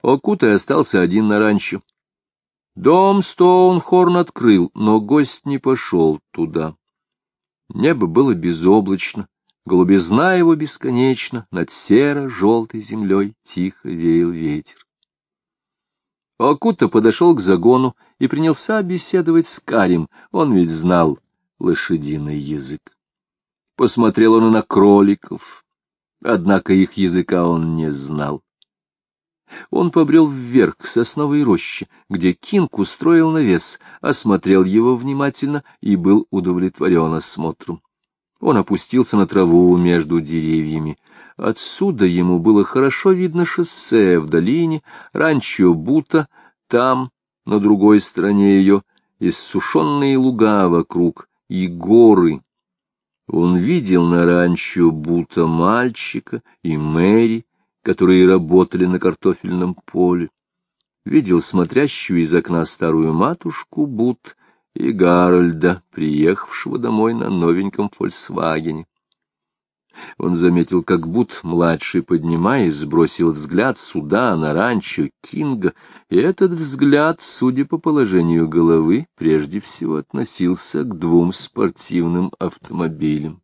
Окутай остался один на ранчо. Дом Стоунхорн открыл, но гость не пошел туда. Небо было безоблачно, голубизна его бесконечна, над серо-желтой землей тихо веял ветер. Окута подошел к загону и принялся беседовать с Карим, он ведь знал лошадиный язык. Посмотрел он и на кроликов, однако их языка он не знал. Он побрел вверх к сосновой роще, где Кинг устроил навес, осмотрел его внимательно и был удовлетворен осмотром. Он опустился на траву между деревьями. Отсюда ему было хорошо видно шоссе в долине, ранчо Бута, там, на другой стороне ее, иссушенные луга вокруг и горы. Он видел на ранчо Бута мальчика и Мэри, которые работали на картофельном поле. Видел смотрящую из окна старую матушку Бут и Гарольда, приехавшего домой на новеньком «Фольксвагене». Он заметил, как Бут-младший, поднимаясь, сбросил взгляд сюда, на ранчо Кинга, и этот взгляд, судя по положению головы, прежде всего относился к двум спортивным автомобилям.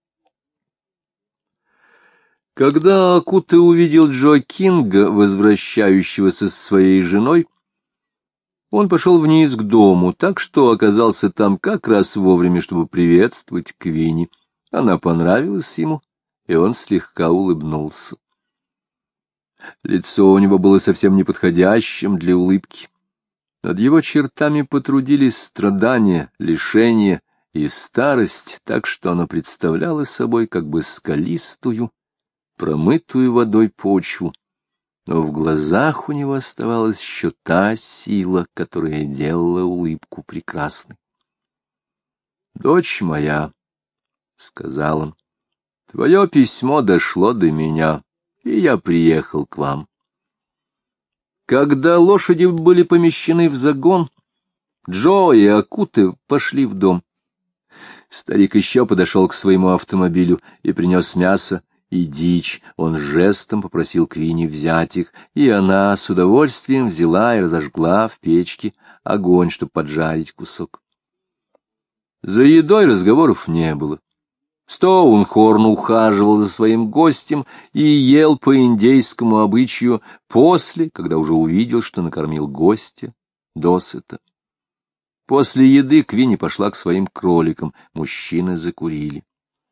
Когда Окута увидел Джо Кинга, возвращающегося со своей женой, он пошел вниз к дому, так что оказался там как раз вовремя, чтобы приветствовать Квинни. Она понравилась ему, и он слегка улыбнулся. Лицо у него было совсем неподходящим для улыбки. Над его чертами потрудились страдания, лишения и старость, так что оно представляло собой как бы скалистую, промытую водой почву, но в глазах у него оставалась еще та сила, которая делала улыбку прекрасной. — Дочь моя, — сказал он, — твое письмо дошло до меня, и я приехал к вам. Когда лошади были помещены в загон, Джо и Окута пошли в дом. Старик еще подошел к своему автомобилю и принес мясо и дичь. Он жестом попросил Квинни взять их, и она с удовольствием взяла и разожгла в печке огонь, чтобы поджарить кусок. За едой разговоров не было. Стоунхорн ухаживал за своим гостем и ел по индейскому обычаю после, когда уже увидел, что накормил гостя досыта. После еды Квинни пошла к своим кроликам, мужчины закурили.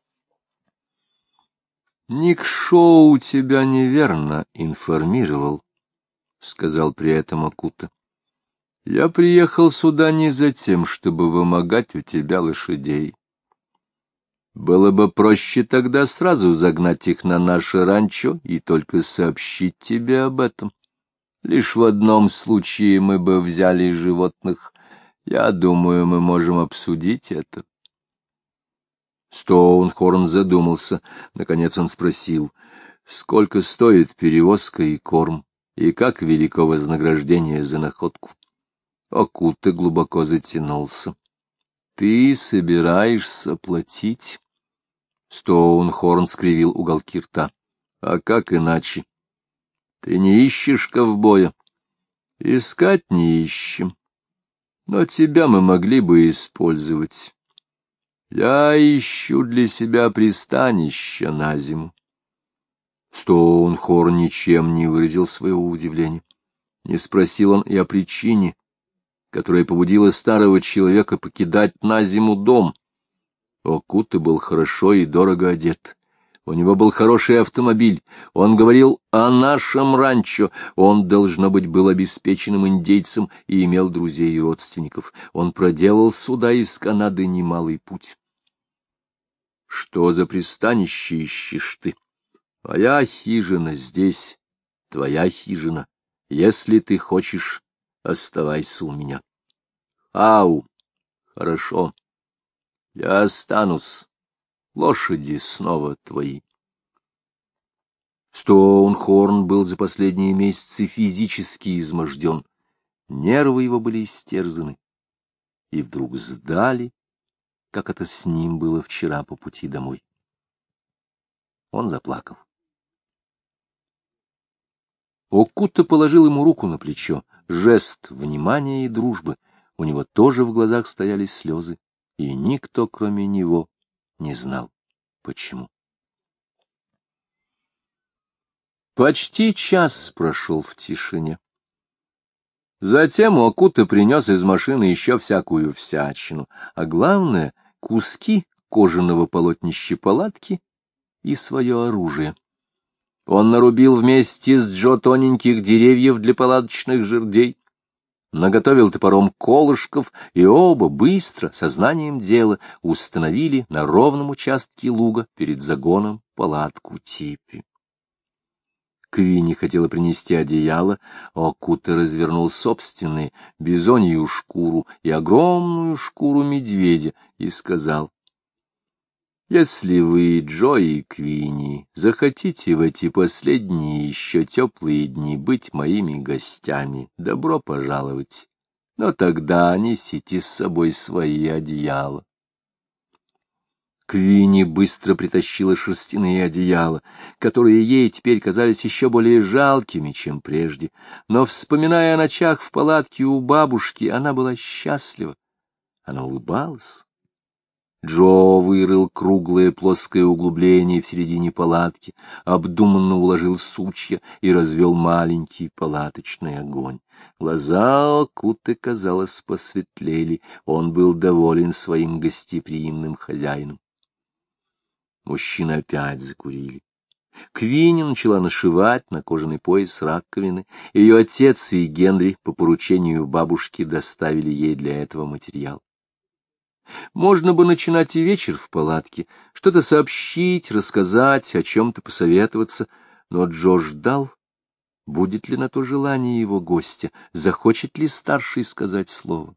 — Ник Шоу тебя неверно информировал, — сказал при этом Окута. — Я приехал сюда не за тем, чтобы вымогать у тебя лошадей. Было бы проще тогда сразу загнать их на наше ранчо и только сообщить тебе об этом. Лишь в одном случае мы бы взяли животных. Я думаю, мы можем обсудить это. Стоунхорн задумался. Наконец он спросил, сколько стоит перевозка и корм, и как велико вознаграждение за находку. Окута глубоко затянулся. — Ты собираешься платить? Стоунхорн скривил уголки рта. — А как иначе? Ты не ищешь ковбоя? — Искать не ищем. Но тебя мы могли бы использовать. Я ищу для себя пристанище на зиму. Стоунхорн ничем не выразил своего удивления. Не спросил он и о причине, которая побудила старого человека покидать на зиму дом. Окута был хорошо и дорого одет. У него был хороший автомобиль. Он говорил о нашем ранчо. Он, должно быть, был обеспеченным индейцем и имел друзей и родственников. Он проделал сюда из Канады немалый путь. — Что за пристанище ищешь ты? Моя хижина здесь, твоя хижина. Если ты хочешь, оставайся у меня. Ау, хорошо. Я останусь. Лошади снова твои. Стоунхорн был за последние месяцы физически изможден. Нервы его были истерзаны. И вдруг сдали, как это с ним было вчера по пути домой. Он заплакал. Окута положил ему руку на плечо, жест внимания и дружбы. У него тоже в глазах стояли слезы, и никто, кроме него, не знал, почему. Почти час прошел в тишине. Затем Окута принес из машины еще всякую всячину, а главное — куски кожаного полотнища палатки и свое оружие. Он нарубил вместе с Джо тоненьких деревьев для палаточных жердей, наготовил топором колышков, и оба быстро, сознанием дела, установили на ровном участке луга перед загоном палатку типи. Квинни хотела принести одеяло, а Окута развернул собственные, бизонью шкуру и огромную шкуру медведя, и сказал: «Если вы, Джо и Квинни, захотите в эти последние еще теплые дни быть моими гостями, добро пожаловать, но тогда несите с собой свои одеяла». Квинни быстро притащила шерстяные одеяла, которые ей теперь казались еще более жалкими, чем прежде, но, вспоминая о ночах в палатке у бабушки, она была счастлива, она улыбалась. Джо вырыл круглое плоское углубление в середине палатки, обдуманно уложил сучья и развел маленький палаточный огонь. Глаза Окуты, казалось, посветлели, он был доволен своим гостеприимным хозяином. Мужчины опять закурили. Квинни начала нашивать на кожаный пояс раковины. Ее отец и Генри по поручению бабушки доставили ей для этого материал. Можно бы начинать и вечер в палатке, что-то сообщить, рассказать, о чем-то посоветоваться, но Джо ждал, будет ли на то желание его гостя, захочет ли старший сказать слово.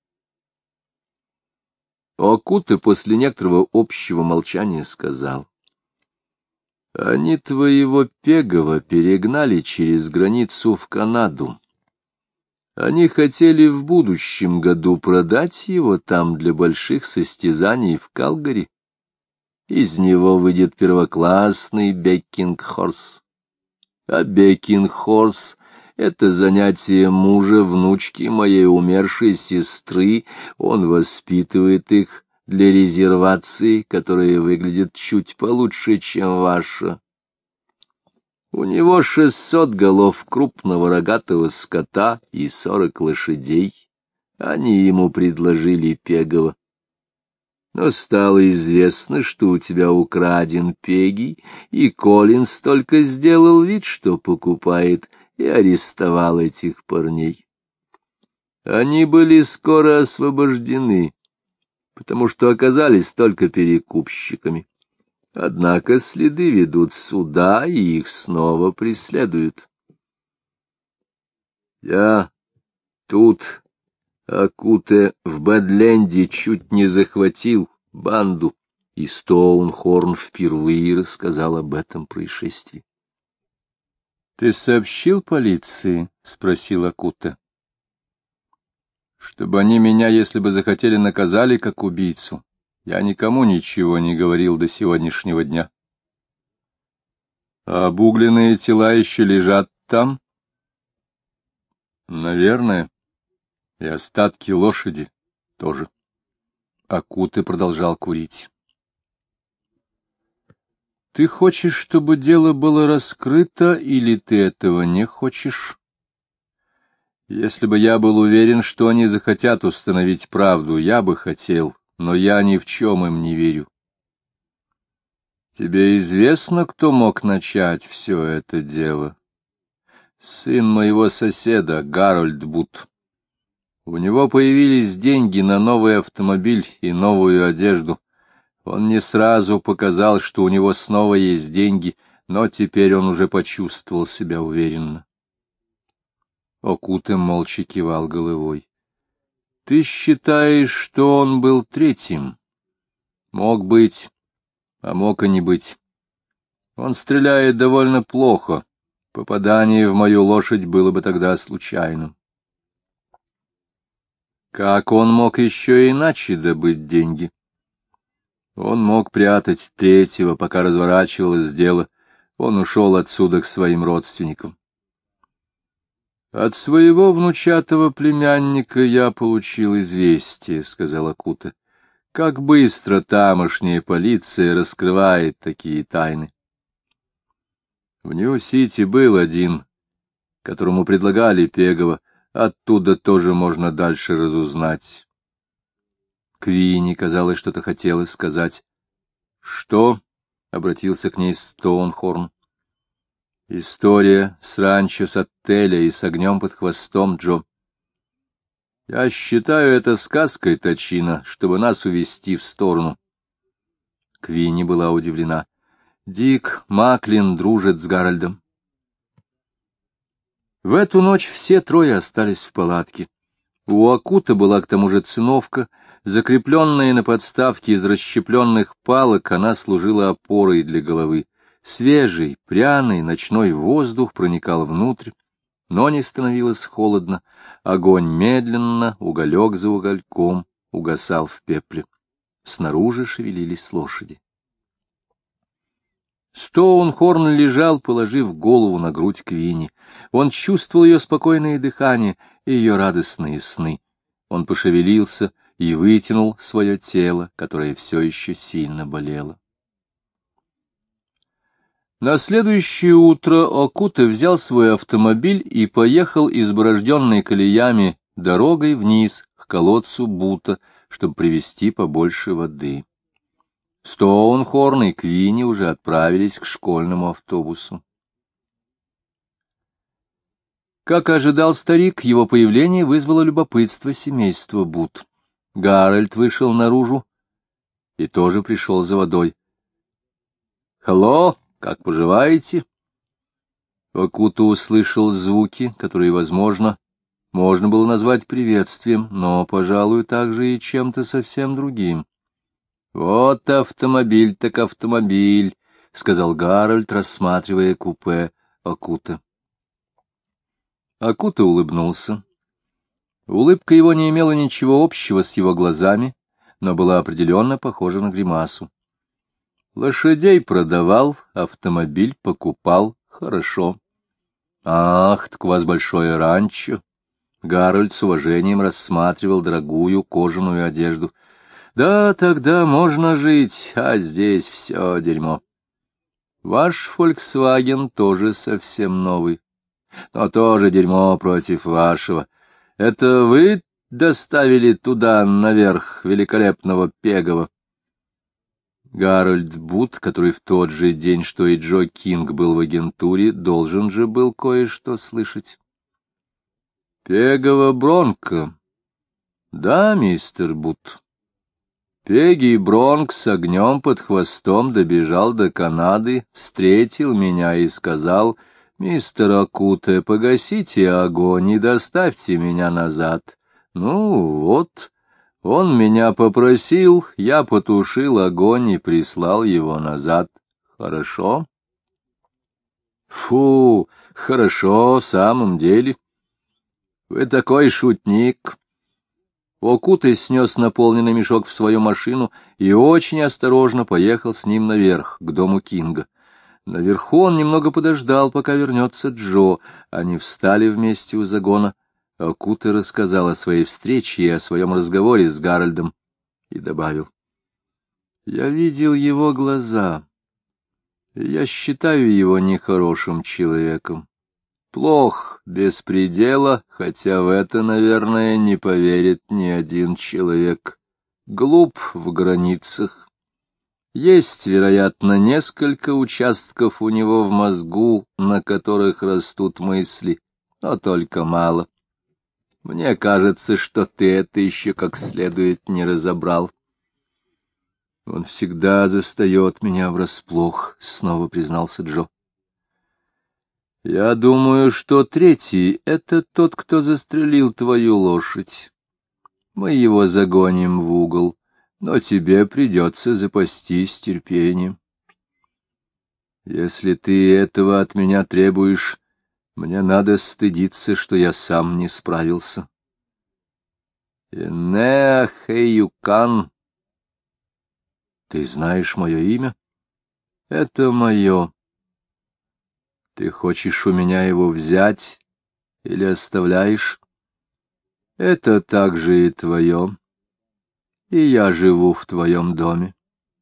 Окута после некоторого общего молчания сказал: «Они твоего Пегова перегнали через границу в Канаду. Они хотели в будущем году продать его там для больших состязаний в Калгари. Из него выйдет первоклассный Беккинг-хорс. А Беккинг-хорс — это занятие мужа внучки моей умершей сестры. Он воспитывает их для резервации, которая выглядит чуть получше, чем ваша. У него 600 голов крупного рогатого скота и 40 лошадей. Они ему предложили Пегова. Но стало известно, что у тебя украден Пеги, и Коллинз только сделал вид, что покупает, и арестовал этих парней. Они были скоро освобождены, потому что оказались только перекупщиками. Однако следы ведут сюда, и их снова преследуют. Я тут, Окута, в Бадленде чуть не захватил банду, и Стоунхорн впервые рассказал об этом происшествии. — Ты сообщил полиции? — спросил Окута. — Чтобы они меня, если бы захотели, наказали как убийцу. Я никому ничего не говорил до сегодняшнего дня. А обугленные тела еще лежат там? Наверное. И остатки лошади тоже. Окута продолжал курить. Ты хочешь, чтобы дело было раскрыто, или ты этого не хочешь? Если бы я был уверен, что они захотят установить правду, я бы хотел. Но я ни в чем им не верю. Тебе известно, кто мог начать все это дело? Сын моего соседа, Гарольд Бут. У него появились деньги на новый автомобиль и новую одежду. Он не сразу показал, что у него снова есть деньги, но теперь он уже почувствовал себя уверенно. Окута молча кивал головой. Ты считаешь, что он был третьим? Мог быть, а мог и не быть. Он стреляет довольно плохо. Попадание в мою лошадь было бы тогда случайным. Как он мог еще иначе добыть деньги? Он мог прятать третьего, пока разворачивалось дело. Он ушел отсюда к своим родственникам. — От своего внучатого племянника я получил известие, — сказал Акута. — Как быстро тамошняя полиция раскрывает такие тайны. В Нью-Сити был один, которому предлагали Пегова, оттуда тоже можно дальше разузнать. Квинни, казалось, что-то хотела сказать. — Что? — обратился к ней Стоунхорн. — История с ранчо с отеля и с огнем под хвостом, Джо. Я считаю это сказкой, Точино, чтобы нас увести в сторону. Квинни была удивлена. Дик Маклин дружит с Гарольдом. В эту ночь все трое остались в палатке. У Акута была к тому же циновка, закрепленная на подставке из расщепленных палок, она служила опорой для головы. Свежий, пряный ночной воздух проникал внутрь, но не становилось холодно. Огонь медленно, уголек за угольком, угасал в пепле. Снаружи шевелились лошади. Стоунхорн лежал, положив голову на грудь Квинни. Он чувствовал ее спокойное дыхание и ее радостные сны. Он пошевелился и вытянул свое тело, которое все еще сильно болело. На следующее утро Акута взял свой автомобиль и поехал изборожденной колеями дорогой вниз к колодцу Бута, чтобы привезти побольше воды. Стоунхорн и Квинни уже отправились к школьному автобусу. Как ожидал старик, его появление вызвало любопытство семейства Бут. Гарольд вышел наружу и тоже пришел за водой. — Hello, как поживаете? Акута услышал звуки, которые, возможно, можно было назвать приветствием, но, пожалуй, также и чем-то совсем другим. — Вот автомобиль так автомобиль, — сказал Гарольд, рассматривая купе Акута. Акута улыбнулся. Улыбка его не имела ничего общего с его глазами, но была определенно похожа на гримасу. Лошадей продавал, автомобиль покупал, хорошо. — Ах, так у вас большое ранчо. Гарольд с уважением рассматривал дорогую кожаную одежду. — Да, тогда можно жить, а здесь все дерьмо. Ваш «Фольксваген» тоже совсем новый, но тоже дерьмо против вашего. Это вы доставили туда, наверх, великолепного Пегова? Гарольд Бут, который в тот же день, что и Джо Кинг, был в агентуре, должен же был кое-что слышать. — Пегова Бронко. — Да, мистер Бут. Пегги Бронк с огнем под хвостом добежал до Канады, встретил меня и сказал: «Мистер Акута, погасите огонь и доставьте меня назад». Ну вот, он меня попросил, я потушил огонь и прислал его назад. Хорошо? Фу, хорошо, в самом деле. Вы такой шутник. Окутай снес наполненный мешок в свою машину и очень осторожно поехал с ним наверх, к дому Кинга. Наверху он немного подождал, пока вернется Джо. Они встали вместе у загона. Окутай рассказал о своей встрече и о своем разговоре с Гарольдом и добавил: «Я видел его глаза. Я считаю его нехорошим человеком. Плох, без предела, хотя в это, наверное, не поверит ни один человек. Глуп в границах. Есть, вероятно, несколько участков у него в мозгу, на которых растут мысли, но только мало. Мне кажется, что ты это еще как следует не разобрал». «Он всегда застает меня врасплох», — снова признался Джо. «Я думаю, что третий — это тот, кто застрелил твою лошадь. Мы его загоним в угол, но тебе придется запастись терпением. Если ты этого от меня требуешь, мне надо стыдиться, что я сам не справился». Энеахеюкан. Ты знаешь мое имя? Это мое. Ты хочешь у меня его взять? или оставляешь? Это также и твое, и я живу в твоем доме.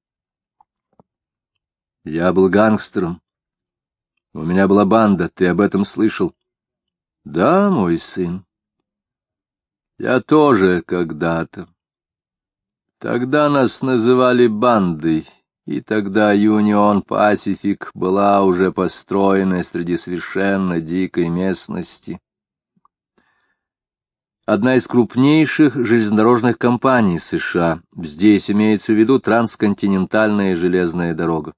Я был гангстером. У меня была банда, ты об этом слышал? Да, мой сын. Я тоже когда-то. Тогда нас называли бандой, и тогда Юнион Пасифик была уже построена среди совершенно дикой местности. Одна из крупнейших железнодорожных компаний США. Здесь имеется в виду трансконтинентальная железная дорога.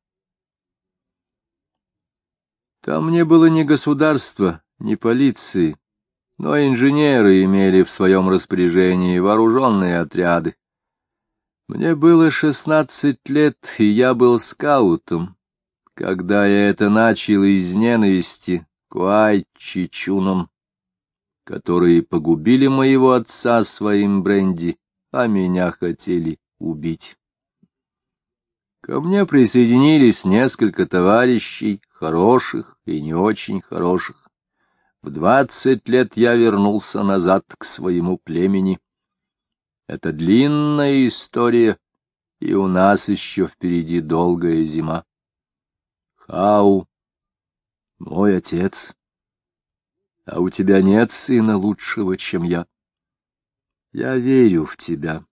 Там не было ни государства, ни полиции, но инженеры имели в своем распоряжении вооруженные отряды. Мне было 16 лет, и я был скаутом, когда я это начал из ненависти к Уайчичунам, которые погубили моего отца своим бренди, а меня хотели убить. Ко мне присоединились несколько товарищей, хороших и не очень хороших. В 20 лет я вернулся назад к своему племени. Это длинная история, и у нас еще впереди долгая зима. Хау, мой отец, а у тебя нет сына лучшего, чем я. Я верю в тебя.